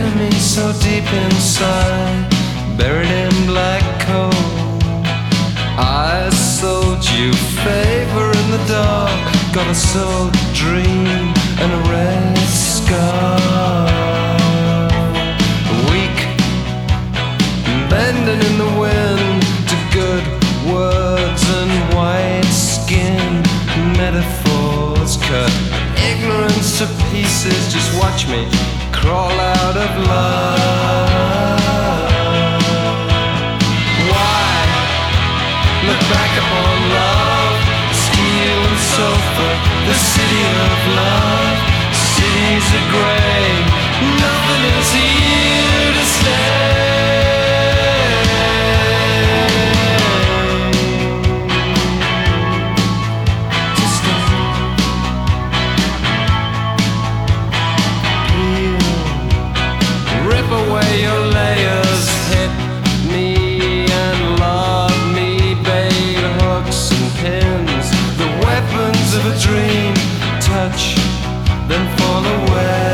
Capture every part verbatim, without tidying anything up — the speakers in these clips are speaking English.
enemy so deep inside, buried in black coal. I sold you favor in the dark, got a soul dream and a red scar. Weak, bending in the wind to good words and white skin. Metaphors cut ignorance to pieces. Just watch me crawl out of love. Why look back upon love? Steel and sulfur, the city of love. Cities are grey, nothing is here to stay. Away your layers, hit me and love me, bait hooks and pins, the weapons of a dream. Touch, then fall away.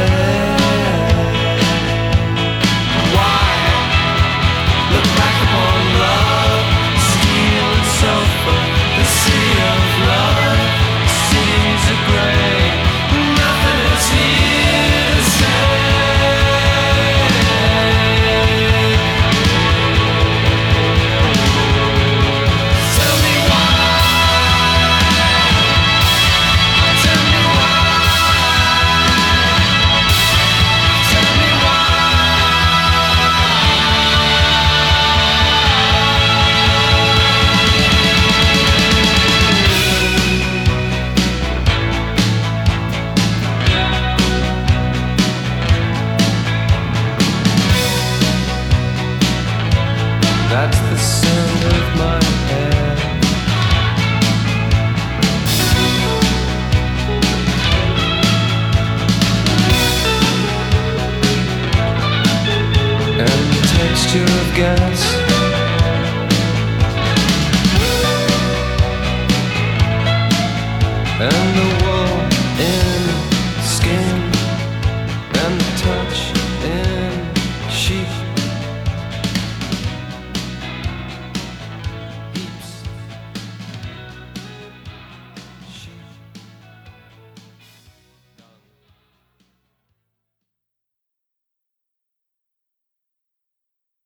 Why look back upon love? Steel and sulfur, the city of love. Cities are grey, nothing is here to stay. That's the sound of my head. And the texture of gas